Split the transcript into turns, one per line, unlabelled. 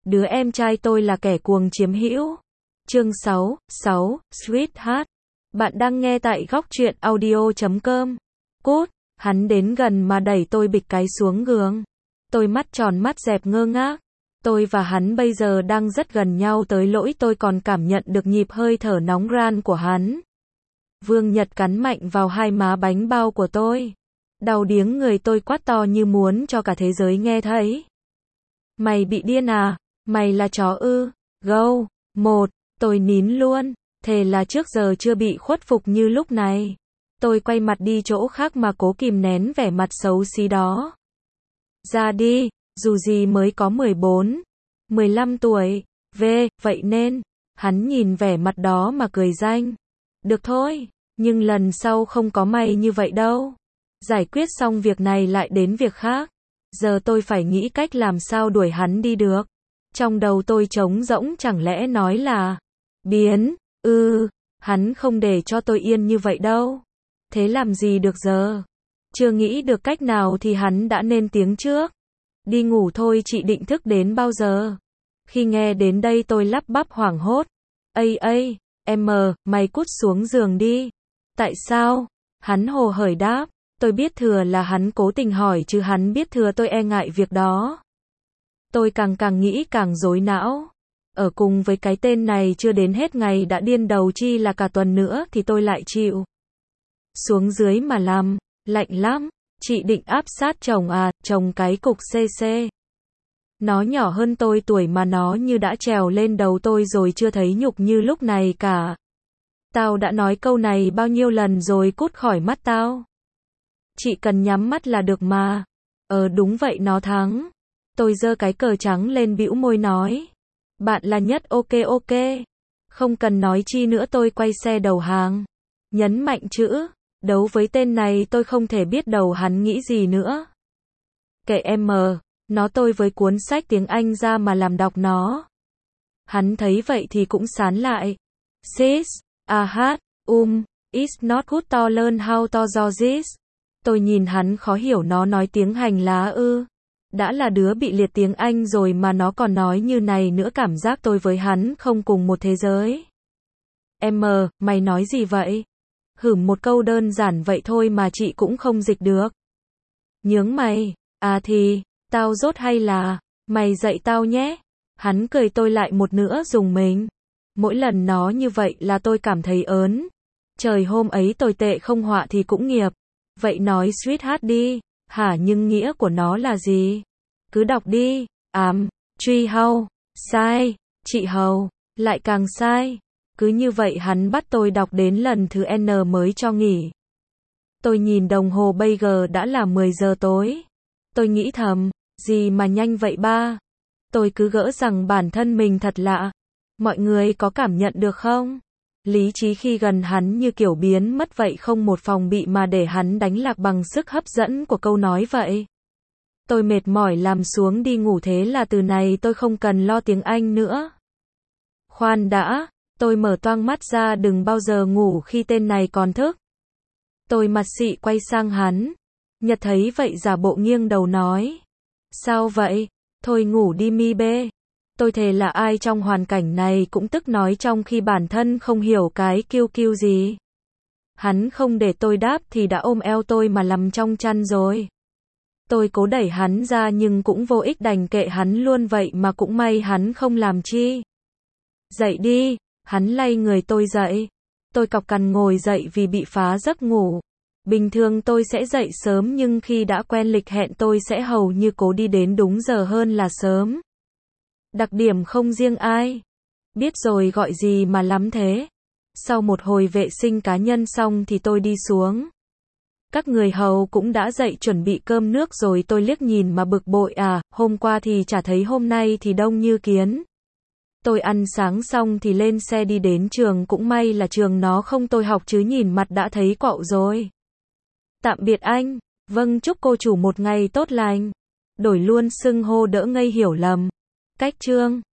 Đứa em trai tôi là kẻ cuồng chiếm hữu. Chương 6, Sweetheart. Bạn đang nghe tại góc truyện audio.com. Cút, hắn đến gần mà đẩy tôi bịch cái xuống giường. Tôi mắt tròn mắt dẹp ngơ ngác. Tôi và hắn bây giờ đang rất gần nhau tới lỗi tôi còn cảm nhận được nhịp hơi thở nóng ran của hắn. Vương Nhật cắn mạnh vào hai má bánh bao của tôi. Đau điếng người tôi quát to như muốn cho cả thế giới nghe thấy. Mày bị điên à? Mày là chó ư? Go. Tôi nín luôn. Thề là trước giờ chưa bị khuất phục như lúc này. Tôi quay mặt đi chỗ khác mà cố kìm nén vẻ mặt xấu xí đó. Ra đi, dù gì mới có 14, 15 tuổi. Vậy nên, hắn nhìn vẻ mặt đó mà cười danh. Được thôi, nhưng lần sau không có mày như vậy đâu. Giải quyết xong việc này lại đến việc khác. Giờ tôi phải nghĩ cách làm sao đuổi hắn đi được. Trong đầu tôi trống rỗng, chẳng lẽ nói là biến, hắn không để cho tôi yên như vậy đâu. Thế làm gì được giờ? Chưa nghĩ được cách nào thì hắn đã lên tiếng trước. Đi ngủ thôi, chị định thức đến bao giờ? Khi nghe đến đây tôi lắp bắp hoảng hốt. Mày cút xuống giường đi. Tại sao? Hắn hồ hởi đáp. Tôi biết thừa là hắn cố tình hỏi chứ hắn biết thừa tôi e ngại việc đó. Tôi càng nghĩ càng rối não. Ở cùng với cái tên này chưa đến hết ngày đã điên đầu, chi là cả tuần nữa thì tôi lại chịu. Xuống dưới mà làm, lạnh lắm. Chị định áp sát chồng à? Chồng cái cục CC. Nó nhỏ hơn tôi tuổi mà nó như đã trèo lên đầu tôi rồi, chưa thấy nhục như lúc này cả. Tao đã nói câu này bao nhiêu lần rồi, cút khỏi mắt tao. Chị cần nhắm mắt là được mà. Đúng vậy, nó thắng. Tôi giơ cái cờ trắng lên bĩu môi nói. Bạn là nhất, ok. Không cần nói chi nữa, tôi quay xe đầu hàng. Nhấn mạnh chữ. Đấu với tên này tôi không thể biết đầu hắn nghĩ gì nữa. Kệ em, nó tôi với cuốn sách tiếng Anh ra mà làm đọc nó. Hắn thấy vậy thì cũng sán lại. Sis, it's not good to learn how to do this. Tôi nhìn hắn khó hiểu, nó nói tiếng hành lá ư? Đã là đứa bị liệt tiếng Anh rồi mà nó còn nói như này nữa, cảm giác tôi với hắn không cùng một thế giới. Mày nói gì vậy? Một câu đơn giản vậy thôi mà chị cũng không dịch được. Nhướng mày, thì, tao dốt hay là, mày dạy tao nhé. Hắn cười, tôi lại một nữa dùng mình. Mỗi lần nó như vậy là tôi cảm thấy ớn. Trời, hôm ấy tồi tệ không họa thì cũng nghiệp. Vậy nói sweetheart đi, hả? Nhưng nghĩa của nó là gì? Cứ đọc đi. Truy hầu, sai, chị hầu, lại càng sai. Cứ như vậy hắn bắt tôi đọc đến lần thứ N mới cho nghỉ. Tôi nhìn đồng hồ, bây giờ đã là 10 giờ tối. Tôi nghĩ thầm, gì mà nhanh vậy ba? Tôi cứ gỡ rằng bản thân mình thật lạ. Mọi người có cảm nhận được không? Lý trí khi gần hắn như kiểu biến mất vậy, không một phòng bị mà để hắn đánh lạc bằng sức hấp dẫn của câu nói vậy. Tôi mệt mỏi làm xuống đi ngủ, thế là từ này tôi không cần lo tiếng Anh nữa. Khoan đã, tôi mở toang mắt ra, đừng bao giờ ngủ khi tên này còn thức. Tôi mặt xị quay sang hắn. Nhật thấy vậy giả bộ nghiêng đầu nói. Sao vậy? Thôi ngủ đi mi bê. Tôi thề là ai trong hoàn cảnh này cũng tức nói trong khi bản thân không hiểu cái kiêu gì. Hắn không để tôi đáp thì đã ôm eo tôi mà nằm trong chăn rồi. Tôi cố đẩy hắn ra nhưng cũng vô ích, đành kệ hắn luôn vậy mà cũng may hắn không làm chi. Dậy đi, hắn lay người tôi dậy. Tôi cọc cằn ngồi dậy vì bị phá giấc ngủ. Bình thường tôi sẽ dậy sớm nhưng khi đã quen lịch hẹn tôi sẽ hầu như cố đi đến đúng giờ hơn là sớm. Đặc điểm không riêng ai. Biết rồi, gọi gì mà lắm thế. Sau một hồi vệ sinh cá nhân xong thì tôi đi xuống. Các người hầu cũng đã dậy chuẩn bị cơm nước rồi, tôi liếc nhìn mà bực bội, hôm qua thì chả thấy, hôm nay thì đông như kiến. Tôi ăn sáng xong thì lên xe đi đến trường, cũng may là trường nó không tôi học chứ nhìn mặt đã thấy quạo rồi. Tạm biệt anh. Vâng, chúc cô chủ một ngày tốt lành. Đổi luôn xưng hô đỡ ngây hiểu lầm. Cách chương